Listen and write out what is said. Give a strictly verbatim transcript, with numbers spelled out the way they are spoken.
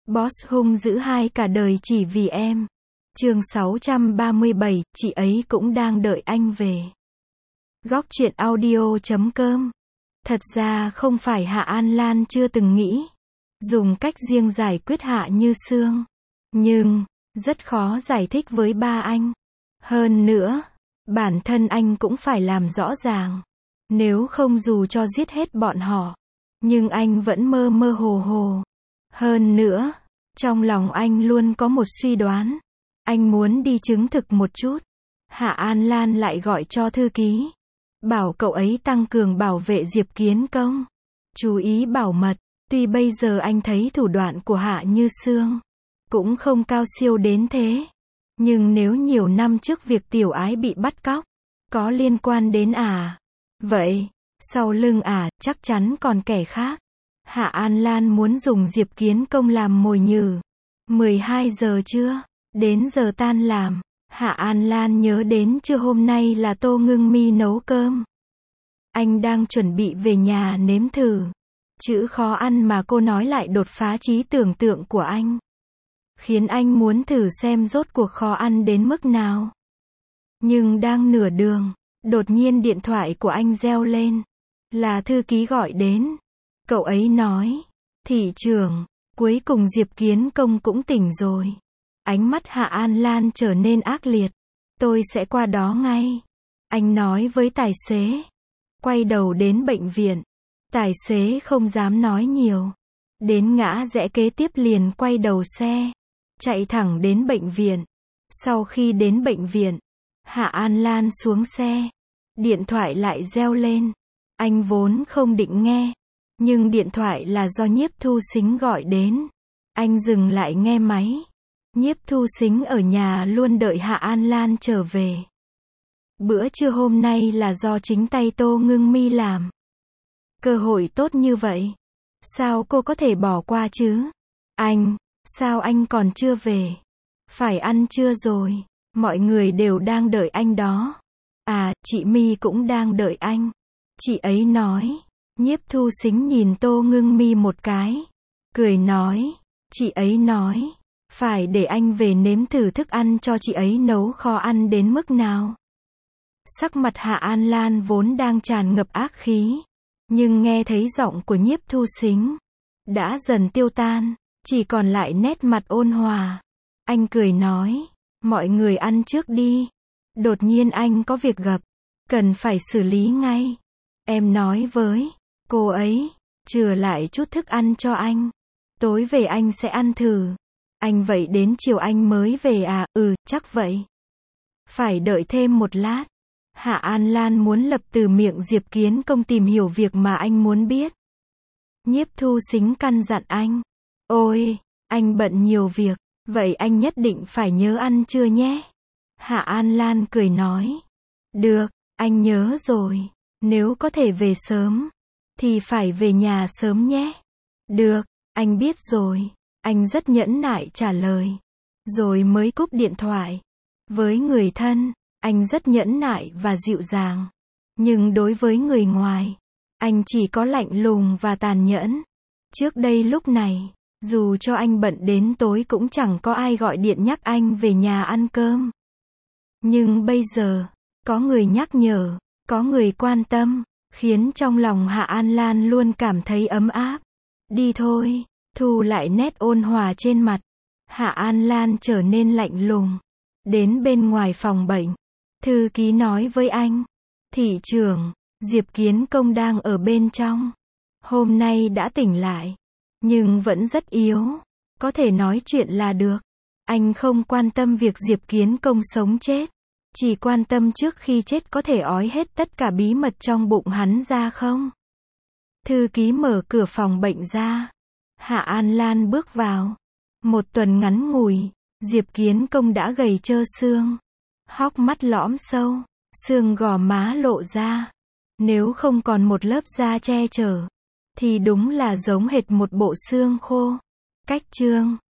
Boss hung dữ hai cả đời chỉ vì em. Chương sáu trăm ba mươi bảy, chị ấy cũng đang đợi anh về. Góc truyện audio chấm com. Thật ra không phải Hạ An Lan chưa từng nghĩ dùng cách riêng giải quyết Hạ Như Sương, nhưng rất khó giải thích với ba anh. Hơn nữa, bản thân anh cũng phải làm rõ ràng, nếu không dù cho giết hết bọn họ, nhưng anh vẫn mơ mơ hồ hồ. Hơn nữa, trong lòng anh luôn có một suy đoán, anh muốn đi chứng thực một chút. Hạ An Lan lại gọi cho thư ký, bảo cậu ấy tăng cường bảo vệ Diệp Kiến Công, chú ý bảo mật. Tuy bây giờ anh thấy thủ đoạn của Hạ Như Sương cũng không cao siêu đến thế, nhưng nếu nhiều năm trước việc Tiểu Ái bị bắt cóc có liên quan đến ả, vậy sau lưng ả chắc chắn còn kẻ khác. Hạ An Lan muốn dùng Diệp Kiến Công làm mồi nhử. mười hai giờ trưa, đến giờ tan làm, Hạ An Lan nhớ đến trưa hôm nay là Tô Ngưng Mi nấu cơm. Anh đang chuẩn bị về nhà nếm thử. Chữ khó ăn mà cô nói lại đột phá trí tưởng tượng của anh, khiến anh muốn thử xem rốt cuộc khó ăn đến mức nào. Nhưng đang nửa đường, đột nhiên điện thoại của anh reo lên. Là thư ký gọi đến. Cậu ấy nói, thị trưởng, cuối cùng Diệp Kiến Công cũng tỉnh rồi. Ánh mắt Hạ An Lan trở nên ác liệt. Tôi sẽ qua đó ngay. Anh nói với tài xế. Quay đầu đến bệnh viện. Tài xế không dám nói nhiều. Đến ngã rẽ kế tiếp liền quay đầu xe, chạy thẳng đến bệnh viện. Sau khi đến bệnh viện, Hạ An Lan xuống xe. Điện thoại lại reo lên. Anh vốn không định nghe, nhưng điện thoại là do Nhiếp Thu Sính gọi đến. Anh dừng lại nghe máy. Nhiếp Thu Sính ở nhà luôn đợi Hạ An Lan trở về. Bữa trưa hôm nay là do chính tay Tô Ngưng Mi làm. Cơ hội tốt như vậy, sao cô có thể bỏ qua chứ? Anh, sao anh còn chưa về? Phải ăn trưa rồi, mọi người đều đang đợi anh đó. À, chị Mi cũng đang đợi anh. Chị ấy nói. Nhiếp Thu Sính nhìn Tô Ngưng Mi một cái, cười nói, chị ấy nói, phải để anh về nếm thử thức ăn cho chị ấy nấu kho ăn đến mức nào. Sắc mặt Hạ An Lan vốn đang tràn ngập ác khí, nhưng nghe thấy giọng của Nhiếp Thu Sính, đã dần tiêu tan, chỉ còn lại nét mặt ôn hòa. Anh cười nói, mọi người ăn trước đi. Đột nhiên anh có việc gấp, cần phải xử lý ngay. Em nói với cô ấy, chừa lại chút thức ăn cho anh. Tối về anh sẽ ăn thử. Anh vậy đến chiều anh mới về à? Ừ, chắc vậy. Phải đợi thêm một lát. Hạ An Lan muốn lập từ miệng Diệp Kiến Công tìm hiểu việc mà anh muốn biết. Nhiếp Thu Sính căn dặn anh. Ôi, anh bận nhiều việc, vậy anh nhất định phải nhớ ăn trưa nhé. Hạ An Lan cười nói. Được, anh nhớ rồi. Nếu có thể về sớm, thì phải về nhà sớm nhé. Được, anh biết rồi. Anh rất nhẫn nại trả lời. Rồi mới cúp điện thoại. Với người thân, anh rất nhẫn nại và dịu dàng. Nhưng đối với người ngoài, anh chỉ có lạnh lùng và tàn nhẫn. Trước đây lúc này, dù cho anh bận đến tối cũng chẳng có ai gọi điện nhắc anh về nhà ăn cơm. Nhưng bây giờ, có người nhắc nhở, có người quan tâm, khiến trong lòng Hạ An Lan luôn cảm thấy ấm áp. Đi thôi, thu lại nét ôn hòa trên mặt. Hạ An Lan trở nên lạnh lùng. Đến bên ngoài phòng bệnh, thư ký nói với anh. Thị trưởng, Diệp Kiến Công đang ở bên trong. Hôm nay đã tỉnh lại, nhưng vẫn rất yếu. Có thể nói chuyện là được. Anh không quan tâm việc Diệp Kiến Công sống chết. Chỉ quan tâm trước khi chết có thể ói hết tất cả bí mật trong bụng hắn ra không? Thư ký mở cửa phòng bệnh ra. Hạ An Lan bước vào. Một tuần ngắn ngủi, Diệp Kiến Công đã gầy trơ xương. Hốc mắt lõm sâu, xương gò má lộ ra. Nếu không còn một lớp da che chở, thì đúng là giống hệt một bộ xương khô. Cách chương